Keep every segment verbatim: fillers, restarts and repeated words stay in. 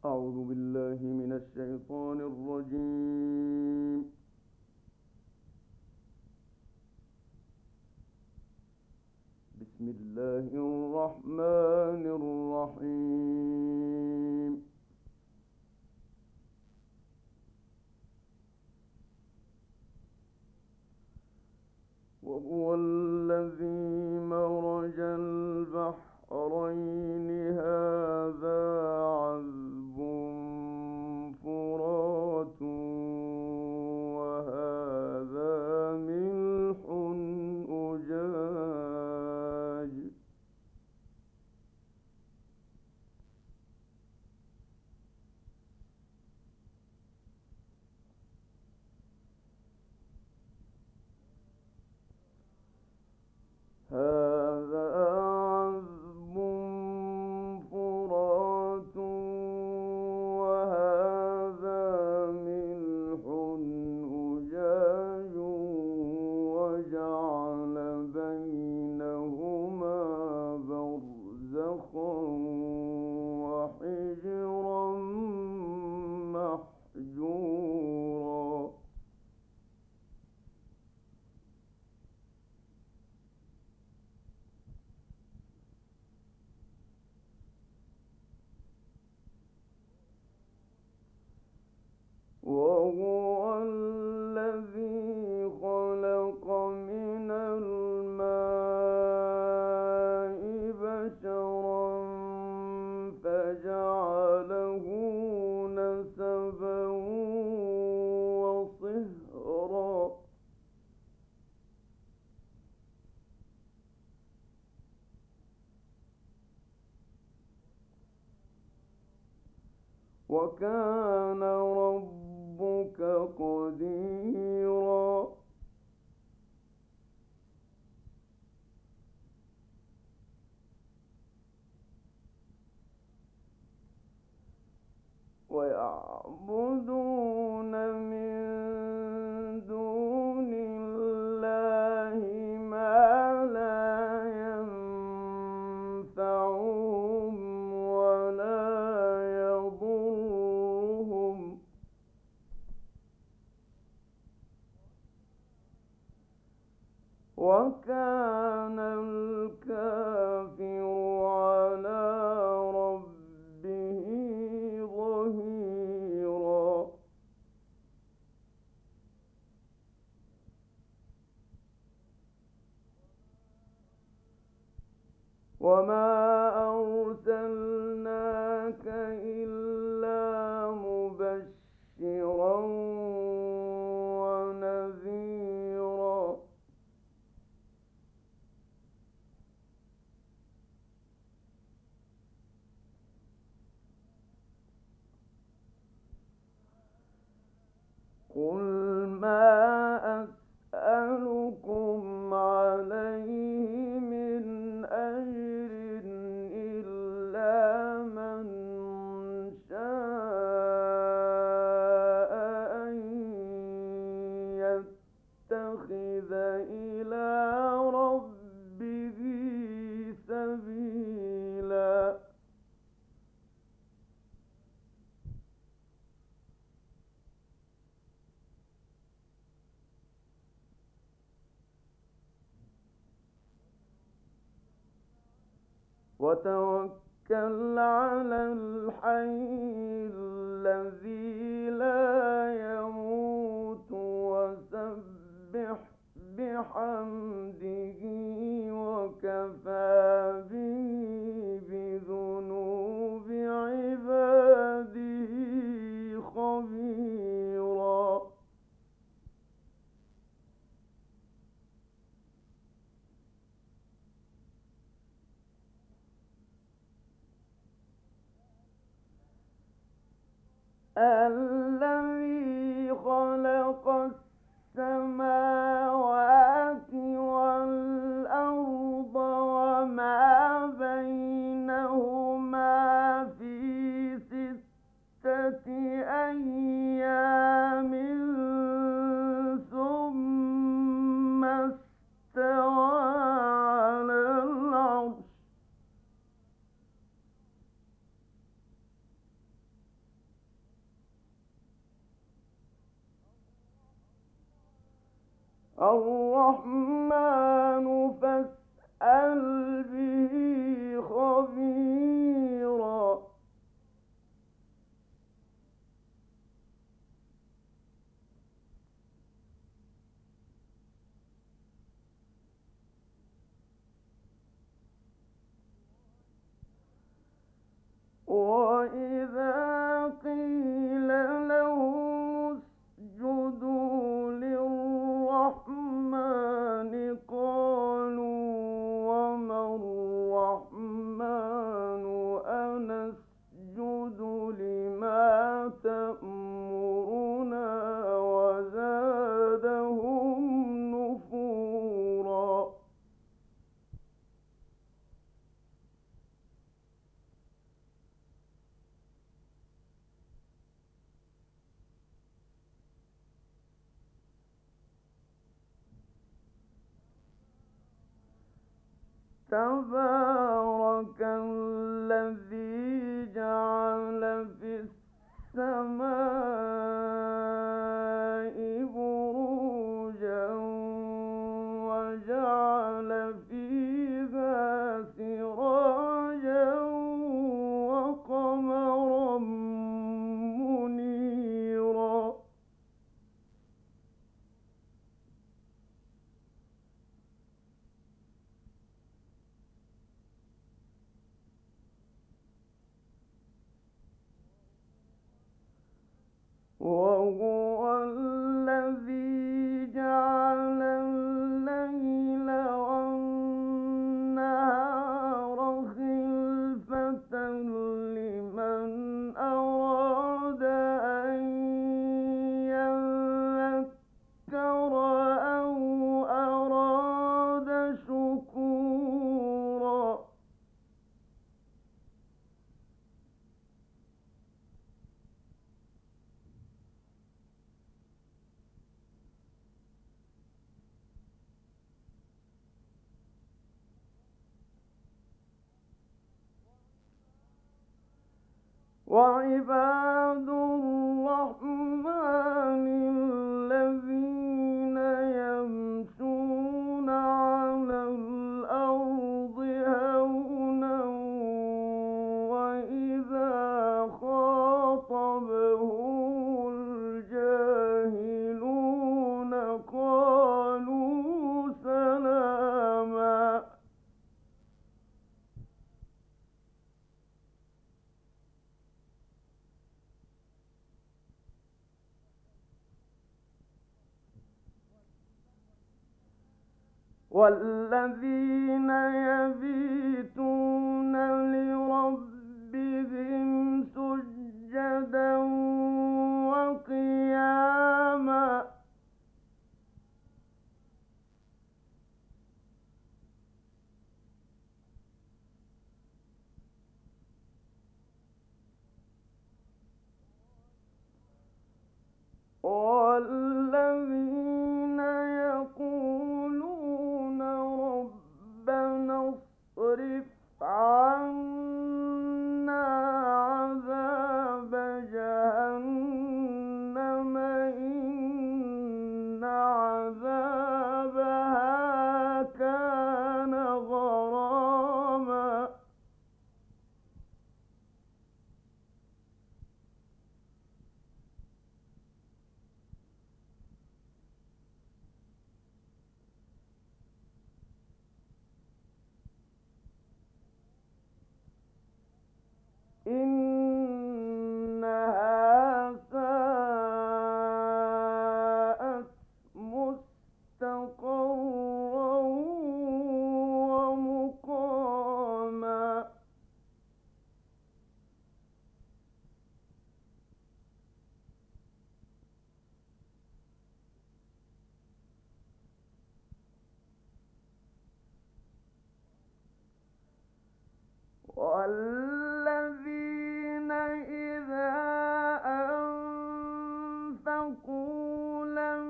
أعوذ بالله من الشيطان الرجيم. بسم الله الرحمن الرحيم. وهو الذي مرج البحرين هذا عذب فرات وهذا ملح أجاج هذا عذب فرات وهذا ملح أجاج وجعل بينهما برزخا وحجرا محجورا وهو الذي خلق من الماء بشرا فجعله نسبا وصهرا وكان ربك قديرا ويعبدون من دون الله ما لا ينفعهم ولا يضرهم وكان الكافر على ربه ظهيرا وما أرسلناك إلا مبشرا ونذيرا قل ما أسألكم عليه من أجر إلا من شاء أن يتخذ إلى ربه سبيلا وتوكل على الحي الذي لا يموت وسبح بحمده وكفى به بذنوب عباده خبيرا الذي خلق السماوات والأرض وما بينهما في ستة أيام ثم استوى على العرش الرحمن فاسأل به خبيرا وإذا قيل لهم اسجدوا للرحمن قالوا وما الرحمن أنسجد لما تأمرنا وزادهم نفورا تبارك الذي جعل في السماء بروجا وجعل فيها سراجا وقمرا منيرا وهو الذي جعل الليل والنهار خلفة لمن أراد أن يذكر أو أراد شكورا وعباد الرحمن الذين يمشون على الأرض هونا وإذا خاطبهم الجاهلون قالوا سلاما والذين يبيتون لربهم سجدا وقياما والذين يقولون ربنا اصرف عنا عذاب جهنم إن عذابها كان غراما إنها ساءت مستقرا ومقاما والذين إذا أنفقوا لم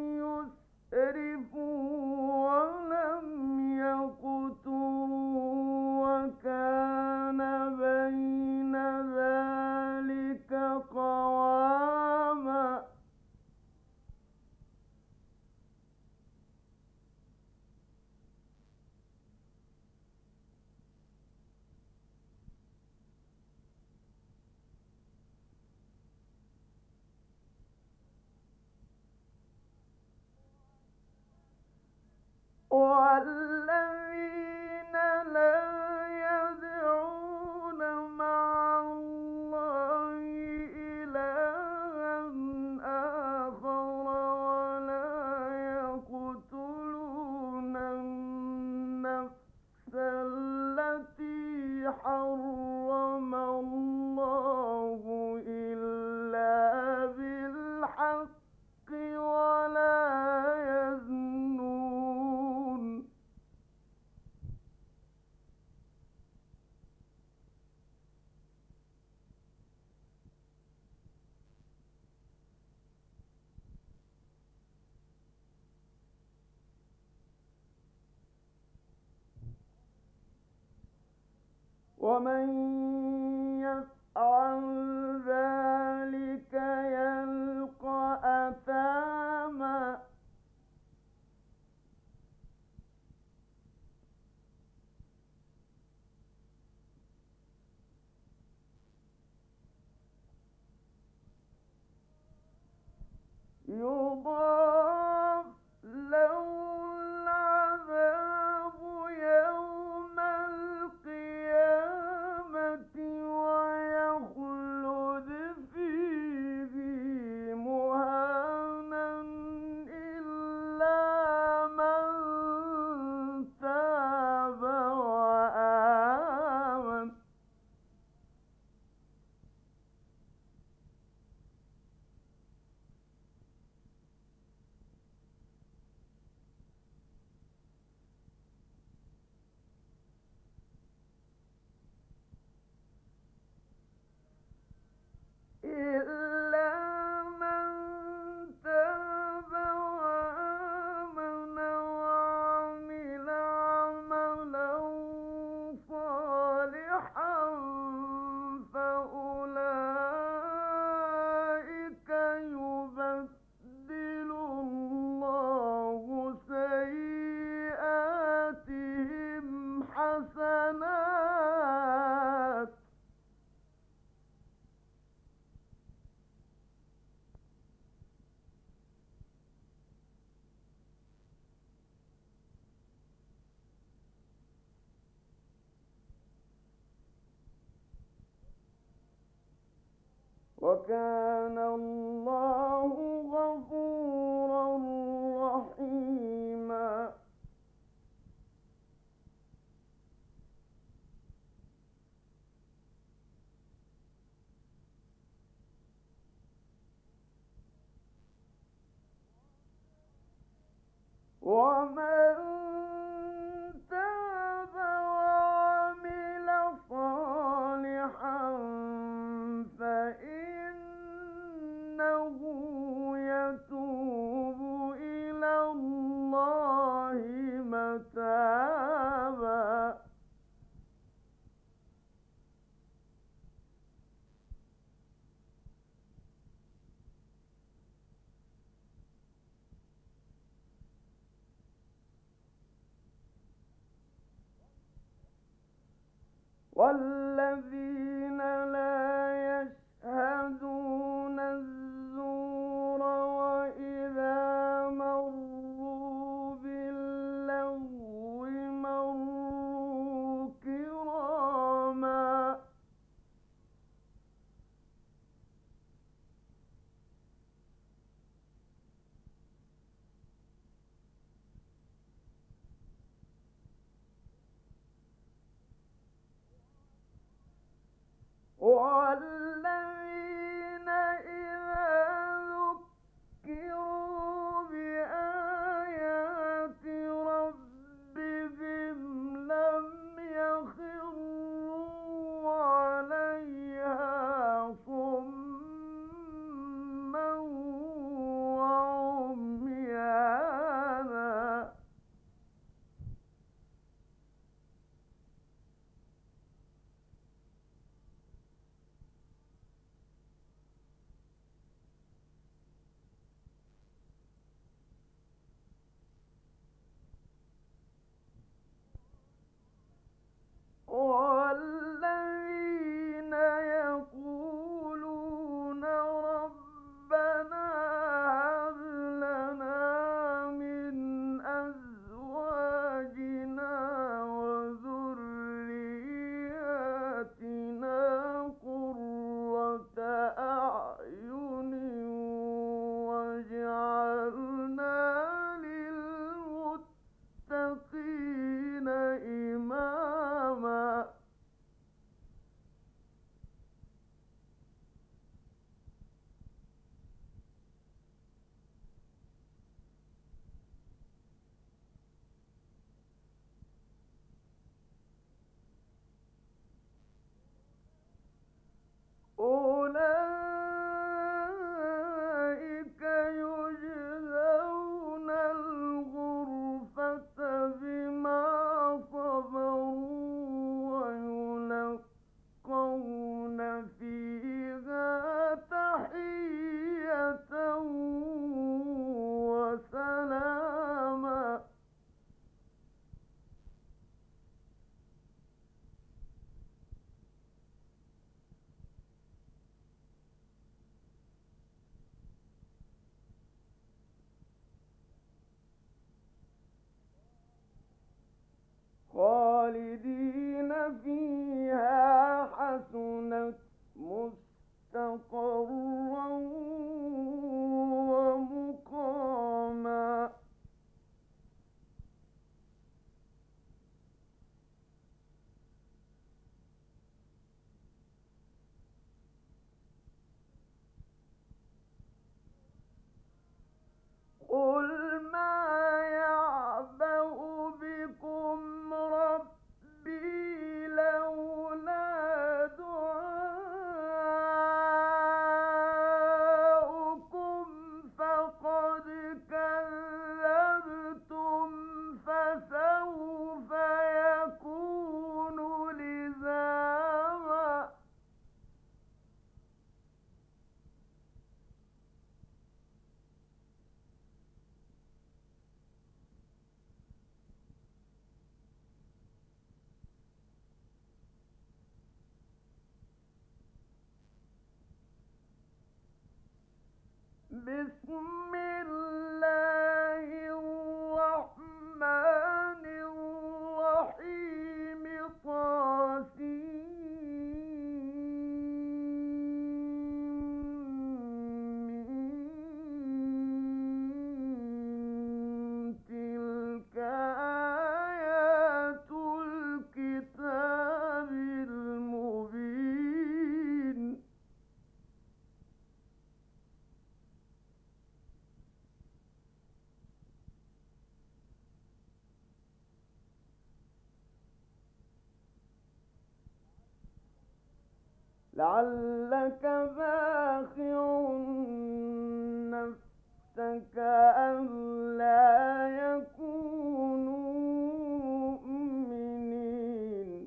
يسرفوا ولم يقتروا وكان بين ذلك قواما والذين لا يدعون مع الله إلها آخر ولا يقتلون النفس التي حرم الله إلا بالحق ولا يزنون ومن يفعل ذلك يلقى أثاما يضاعف له العذاب يوم القيامة ويخلد فيه مهانا إلا من تاب وآمن إلا من تاب وآمن وعمل عملا صالحا فأولئك يبدل الله سيئاتهم حسنات وكان الله غفورا رحيما ومن تاب وعمل صالحا فإنه يتوب إلى الله متابا والذين لا يشهدون الزور وإذا مروا باللغو مروا كراما بسم الله الرحمن الرحيم طاسيم تلك آيات الكتاب المبين لعلك باخع نفسك ألا يكونوا مؤمنين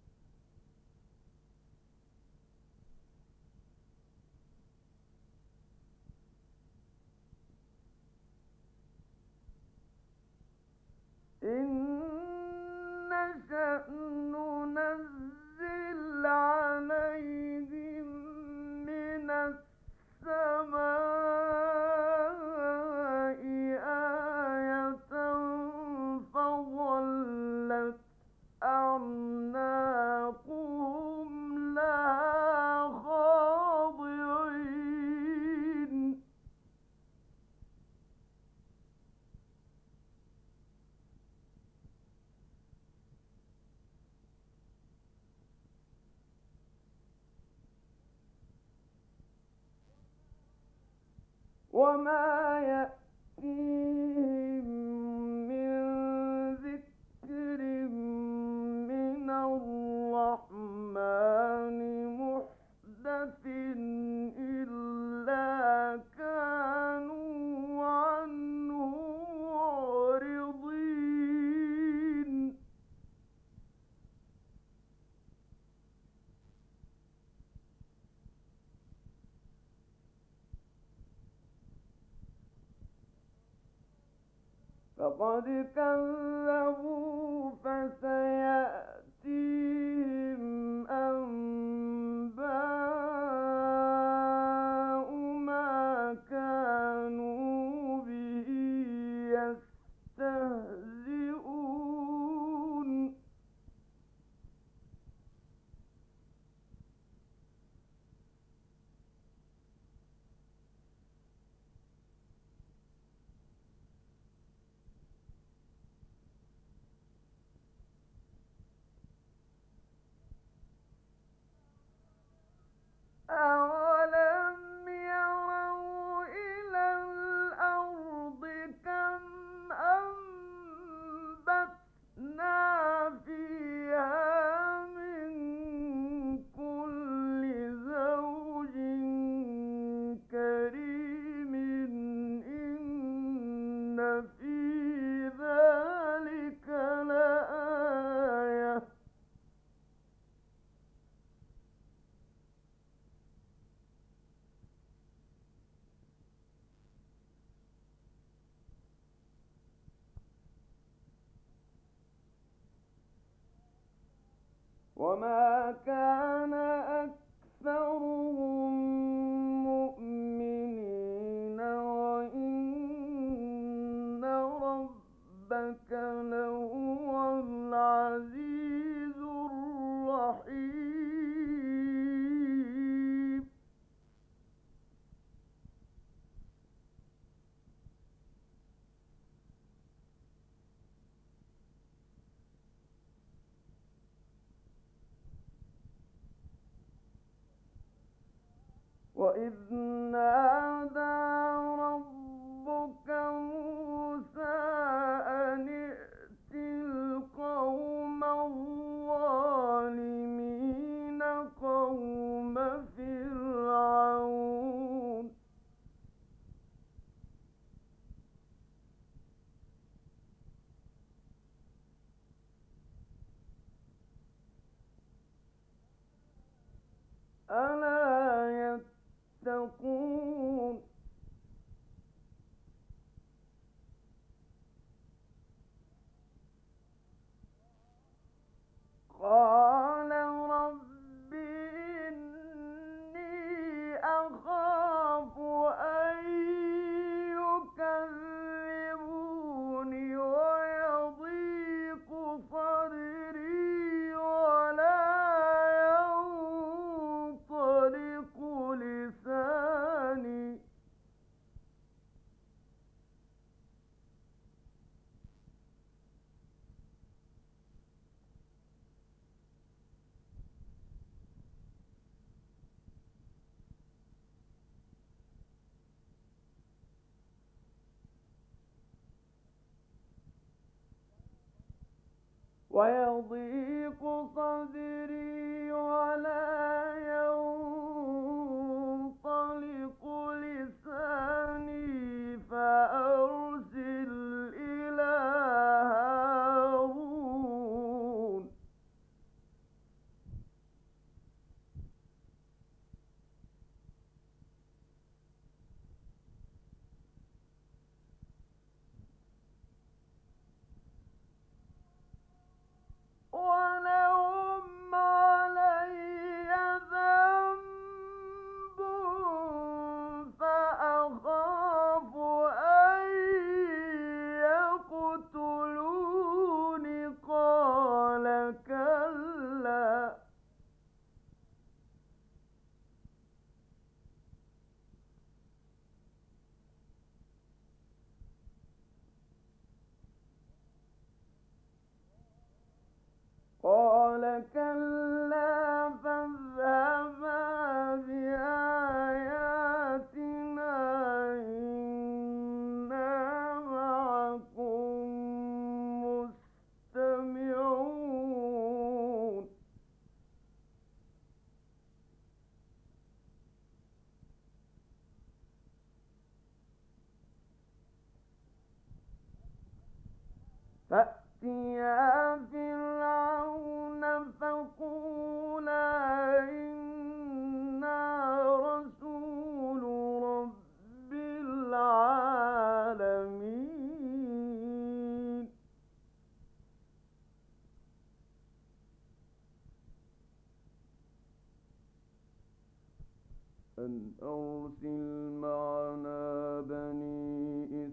إن نشأ ننزل عليهم من السماء آية فظلت أعناقهم لها خاضعين وما يأتيهم من ذكر من الرحمن محدث إلا كانوا عنه معرضين فقد كذبوا فسيأتيهم أنباء ما كانوا به يستهزئون أَوَلَمْ يَرَوْا إِلَى الْأَرْضِ كَمْ أَنبَتْنَا فِيهَا مِن كُلِّ زَوْجٍ كَرِيمٍ إِنَّ فِي ذَلِكَ لَآيَةً وَمَا كَانَ أَكْثَرُهُم مُّؤْمِنِينَ وَإِنَّ رَبَّكَ لَهُوَ الْعَزِيزُ الرَّحِيمُ وَإِذْ نَادَىٰ رَبُّكَ مُوسَىٰ أَنِ ائْتِ الْقَوْمَ الظَّالِمِينَ قَوْمَ فِرْعَوْنَ أَلَا يَتَّقُونَ ويضيق صدري ولا ينطلق لساني فأرسل إلى هارون. ولهم علي ذنب فأخاف أن يقتلون. قال كلا قال كلا فاذهبا بآياتنا إنا معكم مستمعون. فأتيا فرعون فقولا إنا رسول رب العالمين. أن أرسل معنا بني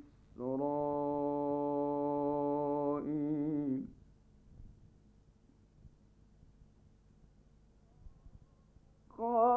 إسرائيل. قال